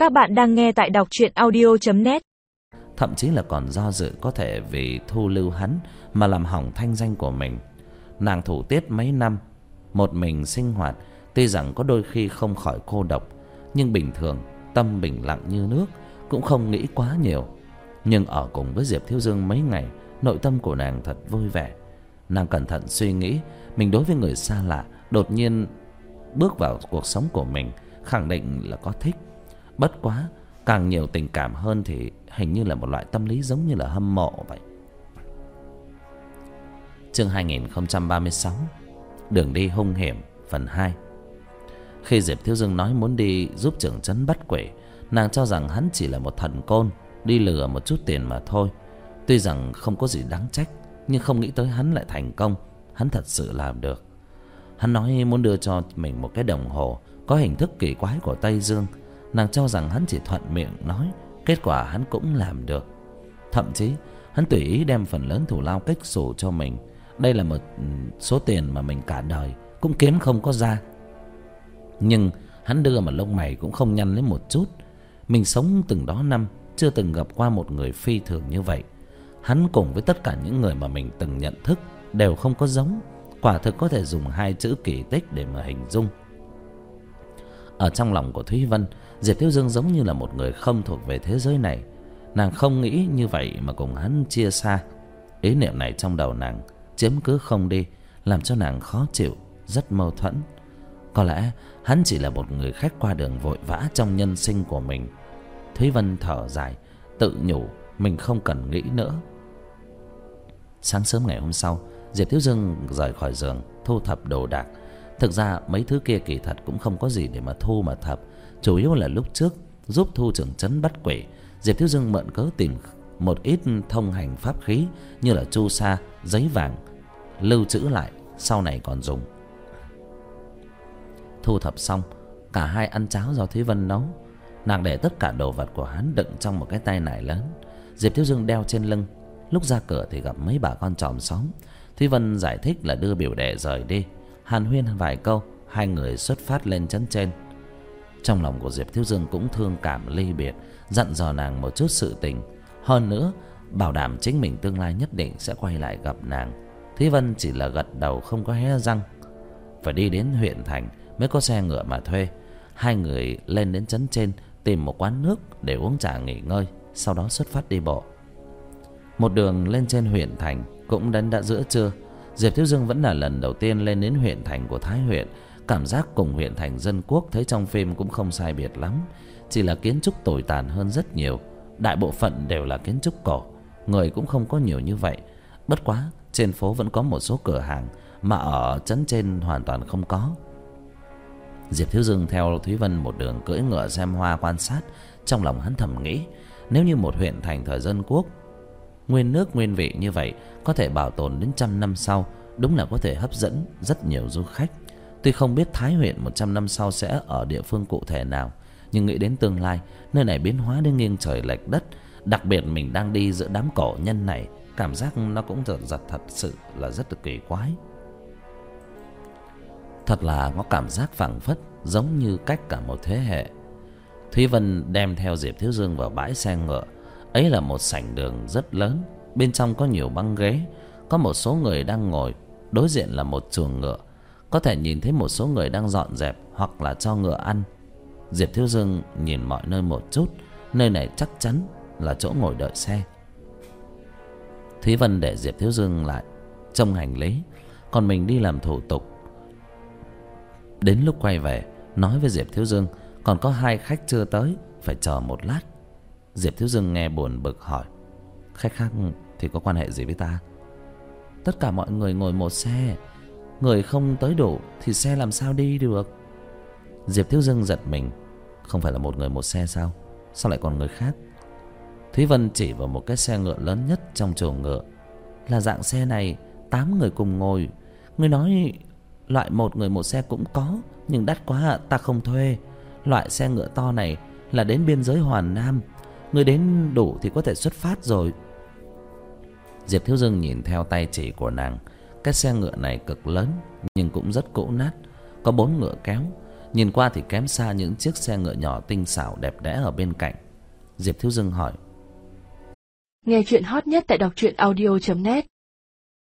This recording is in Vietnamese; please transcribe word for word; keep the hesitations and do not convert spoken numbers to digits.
Các bạn đang nghe tại đọc truyện audio chấm net. Thậm chí là còn do dự có thể vì thu lưu hắn mà làm hỏng thanh danh của mình. Nàng thủ tiết mấy năm, một mình sinh hoạt, tuy rằng có đôi khi không khỏi cô độc, nhưng bình thường tâm bình lặng như nước, cũng không nghĩ quá nhiều. Nhưng ở cùng với Diệp Thiếu Dương mấy ngày, nội tâm của nàng thật vui vẻ. Nàng cẩn thận suy nghĩ, mình đối với người xa lạ đột nhiên bước vào cuộc sống của mình, khẳng định là có thích. Bất quá càng nhiều tình cảm hơn thì hình như là một loại tâm lý giống như là hâm mộ vậy. Chương hai nghìn không trăm ba mươi sáu, đường đi hung hiểm phần hai. Khi Diệp Thiếu Dương nói muốn đi giúp trưởng trấn bắt quỷ, nàng cho rằng hắn chỉ là một thần côn đi lừa một chút tiền mà thôi. Tuy rằng không có gì đáng trách, nhưng không nghĩ tới hắn lại thành công. Hắn thật sự làm được. Hắn nói muốn đưa cho mình một cái đồng hồ có hình thức kỳ quái của Tây Dương. Nàng cho rằng hắn chỉ thuận miệng nói, kết quả hắn cũng làm được. Thậm chí hắn tùy ý đem phần lớn thù lao cách xù cho mình. Đây là một số tiền mà mình cả đời cũng kiếm không có ra. Nhưng hắn đưa mà lông mày cũng không nhăn lấy một chút. Mình sống từng đó năm, chưa từng gặp qua một người phi thường như vậy. Hắn cùng với tất cả những người mà mình từng nhận thức đều không có giống. Quả thực có thể dùng hai chữ kỳ tích để mà hình dung. Ở trong lòng của Thúy Vân, Diệp Thiếu Dương giống như là một người không thuộc về thế giới này. Nàng không nghĩ như vậy mà cùng hắn chia xa. Ý niệm này trong đầu nàng chiếm cứ không đi, làm cho nàng khó chịu, rất mâu thuẫn. Có lẽ hắn chỉ là một người khách qua đường vội vã trong nhân sinh của mình. Thúy Vân thở dài, tự nhủ mình không cần nghĩ nữa. Sáng sớm ngày hôm sau, Diệp Thiếu Dương rời khỏi giường, thu thập đồ đạc. Thực ra mấy thứ kia kỳ thật cũng không có gì để mà thu mà thập. Chủ yếu là lúc trước giúp Thu trưởng trấn bắt quỷ, Diệp Thiếu Dương mượn cớ tìm một ít thông hành pháp khí như là chu sa, giấy vàng, lưu trữ lại sau này còn dùng. Thu thập xong, cả hai ăn cháo do Thúy Vân nấu. Nàng để tất cả đồ vật của hắn đựng trong một cái tay nải lớn. Diệp Thiếu Dương đeo trên lưng. Lúc ra cửa thì gặp mấy bà con chòm xóm. Thúy Vân giải thích là đưa biểu đệ rời đi. Hàn huyên vài câu, hai người xuất phát lên trấn trên. Trong lòng của Diệp Thiếu Dương cũng thương cảm ly biệt, dặn dò nàng một chút sự tình. Hơn nữa bảo đảm chính mình tương lai nhất định sẽ quay lại gặp nàng. Thúy Vân chỉ là gật đầu không có hé răng. Phải đi đến huyện thành mới có xe ngựa mà thuê. Hai người lên đến trấn trên, tìm một quán nước để uống trà nghỉ ngơi, sau đó xuất phát đi bộ. Một đường lên trên huyện thành cũng đến đã giữa trưa. Diệp Thiếu Dương vẫn là lần đầu tiên lên đến huyện thành của Thái huyện. Cảm giác cùng huyện thành dân quốc thấy trong phim cũng không sai biệt lắm, chỉ là kiến trúc tồi tàn hơn rất nhiều. Đại bộ phận đều là kiến trúc cổ, người cũng không có nhiều như vậy. Bất quá trên phố vẫn có một số cửa hàng mà ở trấn trên hoàn toàn không có. Diệp Thiếu Dương theo Thúy Vân một đường cưỡi ngựa xem hoa quan sát. Trong lòng hắn thầm nghĩ, nếu như một huyện thành thời dân quốc nguyên nước nguyên vị như vậy có thể bảo tồn đến trăm năm sau, đúng là có thể hấp dẫn rất nhiều du khách. Tuy không biết Thái huyện một trăm năm sau sẽ ở địa phương cụ thể nào, nhưng nghĩ đến tương lai, nơi này biến hóa đến nghiêng trời lệch đất. Đặc biệt mình đang đi giữa đám cổ nhân này, cảm giác nó cũng giật giật thật sự là rất là kỳ quái. Thật là có cảm giác phảng phất giống như cách cả một thế hệ. Thúy Vân đem theo Diệp Thiếu Dương vào bãi xe ngựa. Ấy là một sảnh đường rất lớn, bên trong có nhiều băng ghế, có một số người đang ngồi, đối diện là một chuồng ngựa. Có thể nhìn thấy một số người đang dọn dẹp hoặc là cho ngựa ăn. Diệp Thiếu Dương nhìn mọi nơi một chút, nơi này chắc chắn là chỗ ngồi đợi xe. Thúy Vân để Diệp Thiếu Dương lại trông hành lý, còn mình đi làm thủ tục. Đến lúc quay về, nói với Diệp Thiếu Dương còn có hai khách chưa tới, phải chờ một lát. Diệp Thiếu Dương nghe buồn bực hỏi, khách khác thì có quan hệ gì với ta? Tất cả mọi người ngồi một xe, người không tới đủ thì xe làm sao đi được? Diệp Thiếu Dương giật mình, không phải là một người một xe sao? Sao lại còn người khác? Thúy Vân chỉ vào một cái xe ngựa lớn nhất trong chuồng ngựa. Là dạng xe này tám người cùng ngồi. Người nói loại một người một xe cũng có, nhưng đắt quá ta không thuê. Loại xe ngựa to này là đến biên giới Hoàn Nam, người đến đủ thì có thể xuất phát rồi. Diệp Thiếu Dương nhìn theo tay chỉ của nàng. Cái xe ngựa này cực lớn nhưng cũng rất cũ nát, có bốn ngựa kéo. nhìn qua thì kém xa những chiếc xe ngựa nhỏ tinh xảo đẹp đẽ ở bên cạnh. Diệp Thiếu Dưng hỏi: Nghe chuyện hot nhất tại đọc truyện audio chấm net.